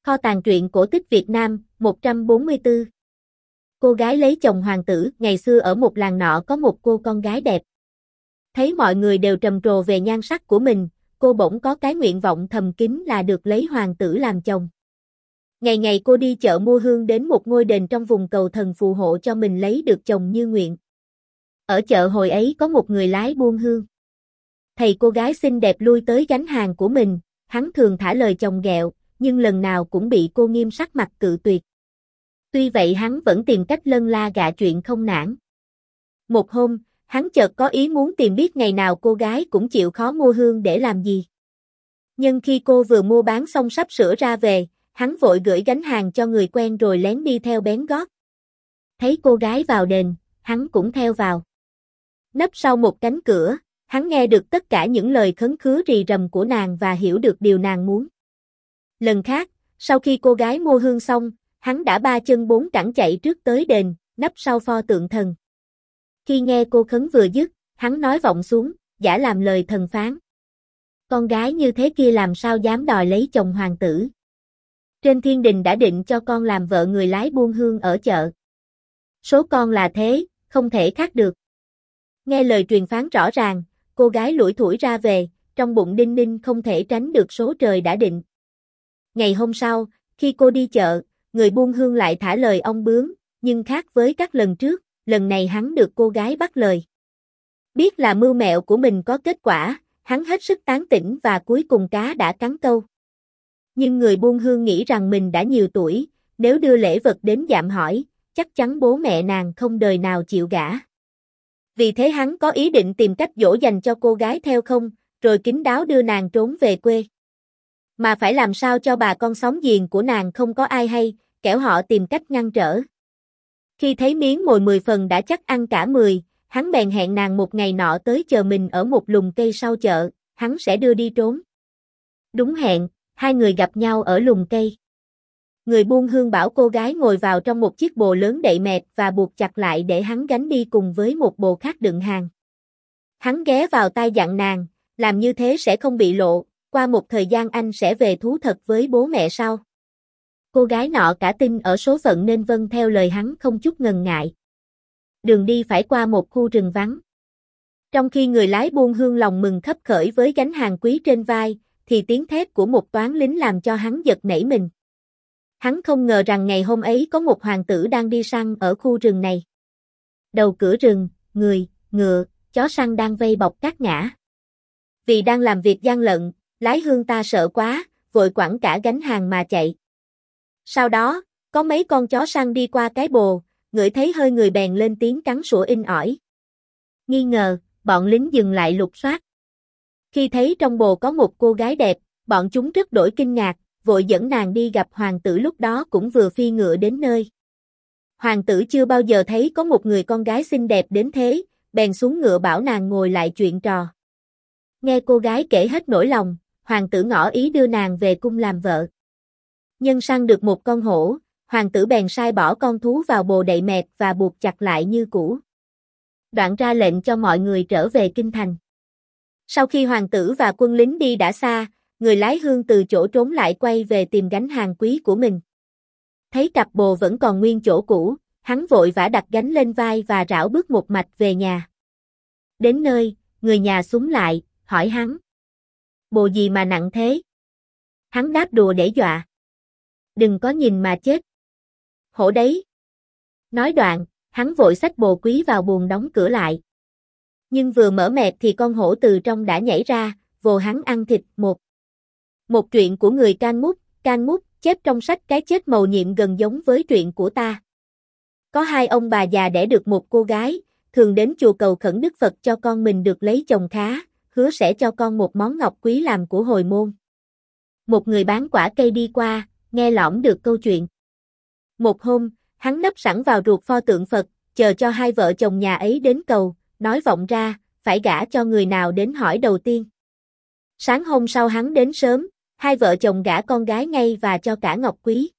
Kho tàng truyện cổ tích Việt Nam, 144. Cô gái lấy chồng hoàng tử. Ngày xưa ở một làng nọ có một cô con gái đẹp. Thấy mọi người đều trầm trồ về nhan sắc của mình, cô bỗng có cái nguyện vọng thầm kín là được lấy hoàng tử làm chồng. Ngày ngày cô đi chợ mua hương đến một ngôi đền trong vùng cầu thần phù hộ cho mình lấy được chồng như nguyện. Ở chợ hồi ấy có một người lái buôn hương. Thầy cô gái xinh đẹp lui tới gánh hàng của mình, hắn thường thả lời chồng ghẹo, nhưng lần nào cũng bị cô nghiêm sắc mặt cự tuyệt. Tuy vậy hắn vẫn tìm cách lân la gạ chuyện không nản. Một hôm, hắn chợt có ý muốn tìm biết ngày nào cô gái cũng chịu khó mua hương để làm gì. Nhưng khi cô vừa mua bán xong sắp sửa ra về, hắn vội gửi gánh hàng cho người quen rồi lén đi theo bén gót. Thấy cô gái vào đền, hắn cũng theo vào. Nấp sau một cánh cửa, hắn nghe được tất cả những lời khấn khứa rì rầm của nàng và hiểu được điều nàng muốn. Lần khác, sau khi cô gái mua hương xong, hắn đã ba chân bốn cẳng chạy trước tới đền, nấp sau pho tượng thần. Khi nghe cô khấn vừa dứt, hắn nói vọng xuống, giả làm lời thần phán. Con gái như thế kia làm sao dám đòi lấy chồng hoàng tử. Trên thiên đình đã định cho con làm vợ người lái buôn hương ở chợ. Số con là thế, không thể khác được. Nghe lời truyền phán rõ ràng, cô gái lủi thủi ra về, trong bụng đinh ninh không thể tránh được số trời đã định. Ngày hôm sau, khi cô đi chợ, người buôn hương lại thả lời ong bướm, nhưng khác với các lần trước, lần này hắn được cô gái bắt lời. Biết là mưu mẹo của mình có kết quả, hắn hết sức tán tỉnh và cuối cùng cá đã cắn câu. Nhưng người buôn hương nghĩ rằng mình đã nhiều tuổi, nếu đưa lễ vật đến dạm hỏi, chắc chắn bố mẹ nàng không đời nào chịu gả. Vì thế hắn có ý định tìm cách dỗ dành cho cô gái theo không, rồi kín đáo đưa nàng trốn về quê. Mà phải làm sao cho bà con xóm giềng của nàng không có ai hay, kẻo họ tìm cách ngăn trở. Khi thấy miếng mồi 10 phần đã chắc ăn cả 10, hắn bèn hẹn nàng một ngày nọ tới chờ mình ở một lùm cây sau chợ, hắn sẽ đưa đi trốn. Đúng hẹn, hai người gặp nhau ở lùm cây. Người buôn hương bảo cô gái ngồi vào trong một chiếc bồ lớn đậy mẹt và buộc chặt lại để hắn gánh đi cùng với một bồ khác đựng hàng. Hắn ghé vào tai dặn nàng, làm như thế sẽ không bị lộ, qua một thời gian anh sẽ về thú thật với bố mẹ sau. Cô gái nọ cả tin ở số phận nên vâng theo lời hắn không chút ngần ngại. Đường đi phải qua một khu rừng vắng. Trong khi người lái buôn hương lòng mừng khấp khởi với gánh hàng quý trên vai, thì tiếng thét của một toán lính làm cho hắn giật nảy mình. Hắn không ngờ rằng ngày hôm ấy có một hoàng tử đang đi săn ở khu rừng này. Đầu cửa rừng, người, ngựa, chó săn đang vây bọc các ngã. Vì đang làm việc gian lận, lái hương ta sợ quá, vội quẳng cả gánh hàng mà chạy. Sau đó, có mấy con chó săn đi qua cái bồ, ngửi thấy hơi người bèn lên tiếng cắn sủa inh ỏi. Nghi ngờ, bọn lính dừng lại lục soát. Khi thấy trong bồ có một cô gái đẹp, bọn chúng rất đổi kinh ngạc, vội dẫn nàng đi gặp hoàng tử lúc đó cũng vừa phi ngựa đến nơi. Hoàng tử chưa bao giờ thấy có một người con gái xinh đẹp đến thế, bèn xuống ngựa bảo nàng ngồi lại chuyện trò. Nghe cô gái kể hết nỗi lòng, hoàng tử ngỏ ý đưa nàng về cung làm vợ. Nhân săn được một con hổ, hoàng tử bèn sai bỏ con thú vào bồ đậy mẹt và buộc chặt lại như cũ. Đoạn ra lệnh cho mọi người trở về kinh thành. Sau khi hoàng tử và quân lính đi đã xa, người lái hương từ chỗ trốn lại quay về tìm gánh hàng quý của mình. Thấy cặp bồ vẫn còn nguyên chỗ cũ, hắn vội vã đặt gánh lên vai và rảo bước một mạch về nhà. Đến nơi, người nhà xúm lại, hỏi hắn. Bồ gì mà nặng thế? Hắn đáp đùa để dọa. Đừng có nhìn mà chết. Hổ đấy. Nói đoạn, hắn vội xách bồ quý vào buồng đóng cửa lại. Nhưng vừa mở mẹt thì con hổ từ trong đã nhảy ra, vồ hắn ăn thịt một. Một chuyện của người Can Mút, chép trong sách Cái chết mầu nhiệm gần giống với chuyện của ta. Có hai ông bà già đẻ được một cô gái, thường đến chùa cầu khẩn Đức Phật cho con mình được lấy chồng khá, hứa sẽ cho con một món ngọc quý làm của hồi môn. Một người bán quả cây đi qua, nghe lỏm được câu chuyện. Một hôm, hắn nấp sẵn vào ruột pho tượng Phật, chờ cho hai vợ chồng nhà ấy đến cầu, nói vọng ra, phải gả cho người nào đến hỏi đầu tiên. Sáng hôm sau hắn đến sớm, hai vợ chồng gả con gái ngay và cho cả ngọc quý.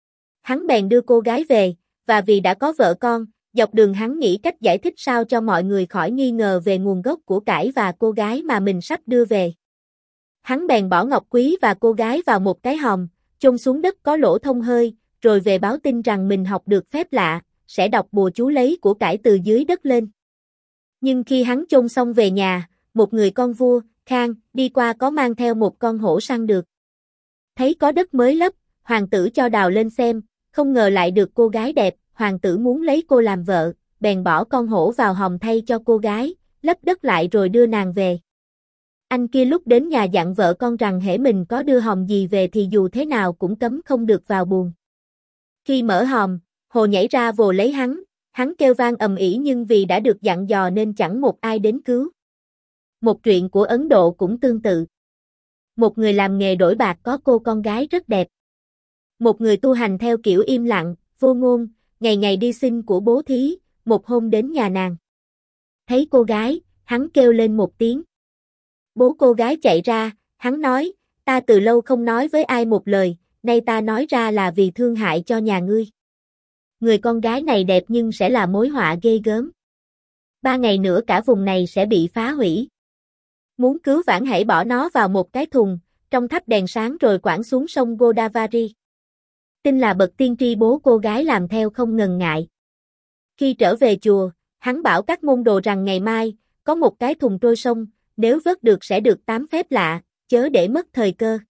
Hắn bèn đưa cô gái về, và vì đã có vợ con, dọc đường hắn nghĩ cách giải thích sao cho mọi người khỏi nghi ngờ về nguồn gốc của cải và cô gái mà mình sắp đưa về. Hắn bèn bỏ ngọc quý và cô gái vào một cái hòm, chôn xuống đất có lỗ thông hơi, rồi về báo tin rằng mình học được phép lạ, sẽ đọc bùa chú lấy của cải từ dưới đất lên. Nhưng khi hắn chôn xong về nhà, một người con vua, Khang, đi qua có mang theo một con hổ săn được. Thấy có đất mới lấp, hoàng tử cho đào lên xem, không ngờ lại được cô gái đẹp, hoàng tử muốn lấy cô làm vợ, bèn bỏ con hổ vào hòm thay cho cô gái, lấp đất lại rồi đưa nàng về. Anh kia lúc đến nhà dặn vợ con rằng hễ mình có đưa hòm gì về thì dù thế nào cũng cấm không được vào buồng. Khi mở hòm, hồ nhảy ra vồ lấy hắn kêu vang ầm ĩ nhưng vì đã được dặn dò nên chẳng một ai đến cứu. Một chuyện của Ấn Độ cũng tương tự. Một người làm nghề đổi bạc có cô con gái rất đẹp. Một người tu hành theo kiểu im lặng, vô ngôn, ngày ngày đi xin của bố thí, một hôm đến nhà nàng. Thấy cô gái, hắn kêu lên một tiếng. Bố cô gái chạy ra, hắn nói, ta từ lâu không nói với ai một lời, nay ta nói ra là vì thương hại cho nhà ngươi. Người con gái này đẹp nhưng sẽ là mối họa ghê gớm. 3 ngày nữa cả vùng này sẽ bị phá hủy. Muốn cứu vãn hãy bỏ nó vào một cái thùng, trong thắp đèn sáng rồi quẳng xuống sông Godavari. Tin là bậc tiên tri bố cô gái làm theo không ngần ngại. Khi trở về chùa, hắn bảo các môn đồ rằng ngày mai, có một cái thùng trôi sông, nếu vớt được sẽ được 8 phép lạ, chớ để mất thời cơ.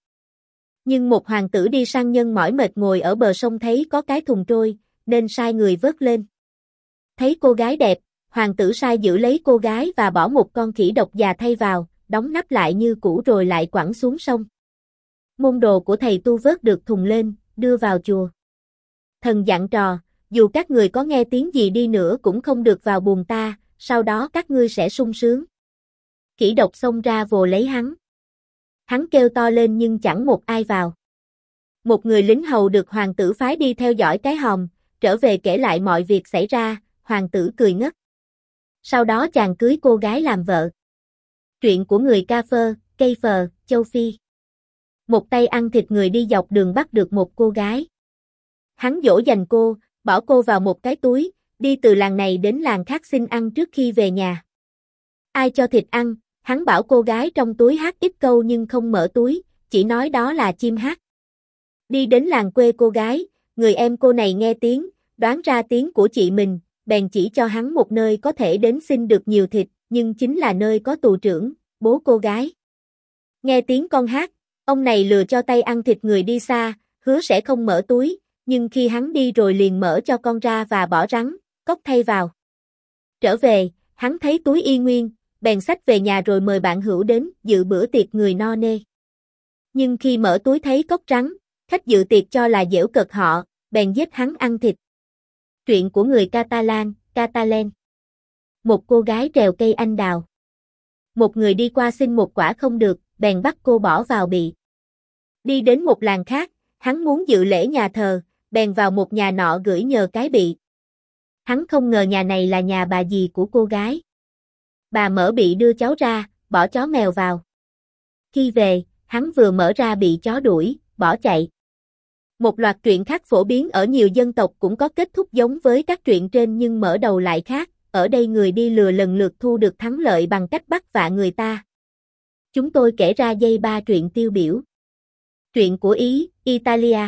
Nhưng một hoàng tử đi săn nhân mỏi mệt ngồi ở bờ sông thấy có cái thùng trôi, nên sai người vớt lên. Thấy cô gái đẹp, hoàng tử sai giữ lấy cô gái và bỏ một con khỉ độc già thay vào, đóng nắp lại như cũ rồi lại quẳng xuống sông. Môn đồ của thầy tu vớt được thùng lên, đưa vào chùa. Thần dặn trò, dù các người có nghe tiếng gì đi nữa cũng không được vào buồng ta, sau đó các ngươi sẽ sung sướng. Khỉ độc xông ra vồ lấy hắn. Hắn kêu to lên nhưng chẳng một ai vào. Một người lính hầu được hoàng tử phái đi theo dõi cái hòm, trở về kể lại mọi việc xảy ra, hoàng tử cười ngất. Sau đó chàng cưới cô gái làm vợ. Truyện của người Ca Phơ, Cây Phờ, Châu Phi. Một tay ăn thịt người đi dọc đường bắt được một cô gái. Hắn dỗ dành cô, bỏ cô vào một cái túi, đi từ làng này đến làng khác xin ăn trước khi về nhà. Ai cho thịt ăn, hắn bảo cô gái trong túi hát ít câu nhưng không mở túi, chỉ nói đó là chim hát. Đi đến làng quê cô gái, người em cô này nghe tiếng, đoán ra tiếng của chị mình, bèn chỉ cho hắn một nơi có thể đến xin được nhiều thịt, nhưng chính là nơi có tù trưởng, bố cô gái. Nghe tiếng con hát, ông này lừa cho tay ăn thịt người đi xa, hứa sẽ không mở túi, nhưng khi hắn đi rồi liền mở cho con ra và bỏ rắn, cóc thay vào. Trở về, hắn thấy túi y nguyên, bèn xách về nhà rồi mời bạn hữu đến dự bữa tiệc người no nê. Nhưng khi mở túi thấy cóc rắn, khách dự tiệc cho là giễu cợt họ, bèn giết hắn ăn thịt. Truyện của người Catalan. Một cô gái trèo cây anh đào. Một người đi qua xin một quả không được, bèn bắt cô bỏ vào bị. Đi đến một làng khác, hắn muốn dự lễ nhà thờ, bèn vào một nhà nọ gửi nhờ cái bị. Hắn không ngờ nhà này là nhà bà dì của cô gái. Bà mở bị đưa cháu ra, bỏ chó mèo vào. Khi về, hắn vừa mở ra bị chó đuổi, bỏ chạy. Một loạt truyện khác phổ biến ở nhiều dân tộc cũng có kết thúc giống với các truyện trên nhưng mở đầu lại khác, ở đây người đi lừa lần lượt thu được thắng lợi bằng cách bắt vạ người ta. Chúng tôi kể ra dây 3 truyện tiêu biểu. Truyện của Ý, Italia.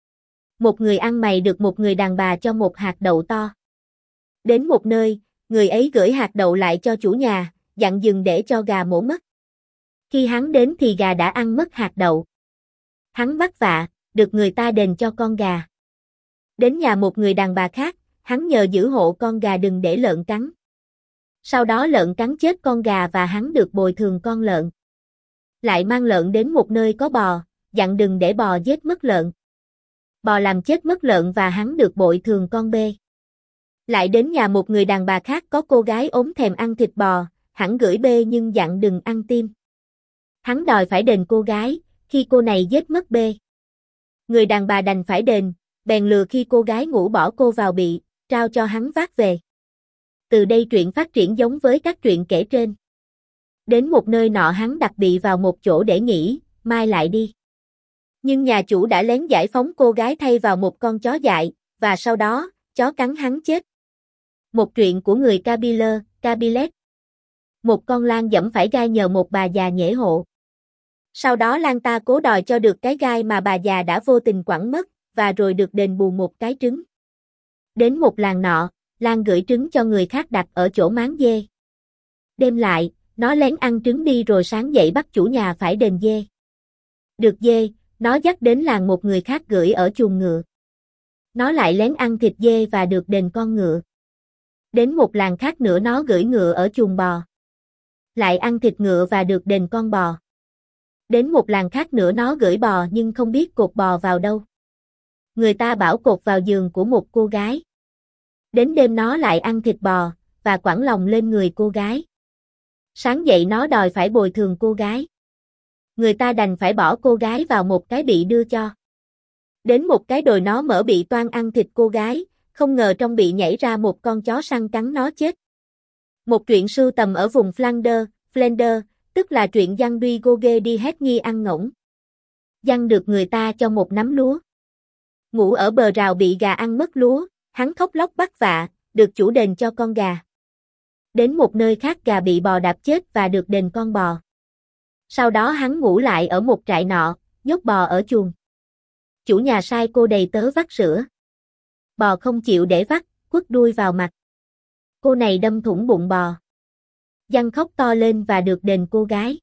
Một người ăn mày được một người đàn bà cho một hạt đậu to. Đến một nơi, người ấy gửi hạt đậu lại cho chủ nhà, dặn dừng để cho gà mổ mất. Khi hắn đến thì gà đã ăn mất hạt đậu. Hắn bắt vạ, được người ta đền cho con gà. Đến nhà một người đàn bà khác, hắn nhờ giữ hộ con gà đừng để lợn cắn. Sau đó lợn cắn chết con gà và hắn được bồi thường con lợn. Lại mang lợn đến một nơi có bò, dặn đừng để bò giết mất lợn. Bò làm chết mất lợn và hắn được bồi thường con bê. Lại đến nhà một người đàn bà khác có cô gái ốm thèm ăn thịt bò, hắn gửi bê nhưng dặn đừng ăn tim. Hắn đòi phải đền cô gái, khi cô này giết mất bê. Người đàn bà đành phải đền, bèn lừa khi cô gái ngủ bỏ cô vào bị, trao cho hắn vác về. Từ đây truyện phát triển giống với các truyện kể trên. Đến một nơi nọ hắn đặt bị vào một chỗ để nghỉ, mai lại đi. Nhưng nhà chủ đã lén giải phóng cô gái thay vào một con chó dại, và sau đó, chó cắn hắn chết. Một truyện của người Kabilet. Một con lang dẫm phải gai nhờ một bà già nhễ hộ. Sau đó Lan ta cố đòi cho được cái gai mà bà già đã vô tình quẳng mất, và rồi được đền bù một cái trứng. Đến một làng nọ, Lan gửi trứng cho người khác đặt ở chỗ máng dê. Đêm lại, nó lén ăn trứng đi rồi sáng dậy bắt chủ nhà phải đền dê. Được dê, nó dắt đến làng một người khác gửi ở chuồng ngựa. Nó lại lén ăn thịt dê và được đền con ngựa. Đến một làng khác nữa nó gửi ngựa ở chuồng bò. Lại ăn thịt ngựa và được đền con bò. Đến một làng khác nữa nó gửi bò nhưng không biết cột bò vào đâu. Người ta bảo cột vào giường của một cô gái. Đến đêm nó lại ăn thịt bò, và quẳng lòng lên người cô gái. Sáng dậy nó đòi phải bồi thường cô gái. Người ta đành phải bỏ cô gái vào một cái bị đưa cho. Đến một cái đồi nó mở bị toan ăn thịt cô gái, không ngờ trong bị nhảy ra một con chó săn cắn nó chết. Một truyện sưu tầm ở vùng Flanders, tức là truyện Giăng Duy Goge đi hết nghi ăn ngỗng. Giăng được người ta cho một nắm lúa. Ngủ ở bờ rào bị gà ăn mất lúa, hắn khóc lóc bắt vạ, được chủ đền cho con gà. Đến một nơi khác gà bị bò đạp chết và được đền con bò. Sau đó hắn ngủ lại ở một trại nọ, nhốt bò ở chuồng. Chủ nhà sai cô đầy tớ vắt sữa. Bò không chịu để vắt, quất đuôi vào mặt. Cô này đâm thủng bụng bò. Giăng khóc to lên và được đền cô gái.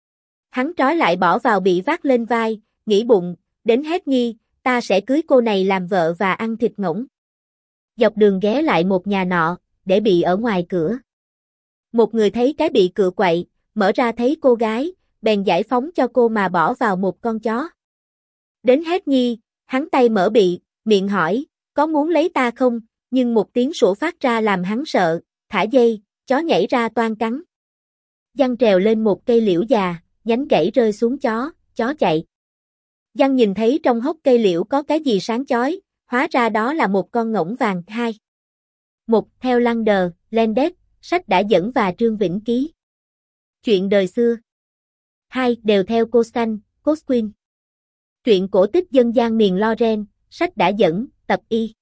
Hắn trói lại bỏ vào bị vác lên vai, nghĩ bụng, đến hết nghi, ta sẽ cưới cô này làm vợ và ăn thịt ngỗng. Dọc đường ghé lại một nhà nọ, để bị ở ngoài cửa. Một người thấy cái bị cựa quậy, mở ra thấy cô gái, bèn giải phóng cho cô mà bỏ vào một con chó. Đến hết nghi, hắn tay mở bị, miệng hỏi, có muốn lấy ta không, nhưng một tiếng sủa phát ra làm hắn sợ, thả dây, chó nhảy ra toan cắn. Giăng trèo lên một cây liễu già, nhánh gãy rơi xuống chó chạy. Giăng nhìn thấy trong hốc cây liễu có cái gì sáng chói, hóa ra đó là một con ngỗng vàng. 2. Một theo Landes, sách đã dẫn và Trương Vĩnh ký. Chuyện đời xưa. 2. Đều theo Costin. Truyện cổ tích dân gian miền Lorraine, sách đã dẫn, tập y.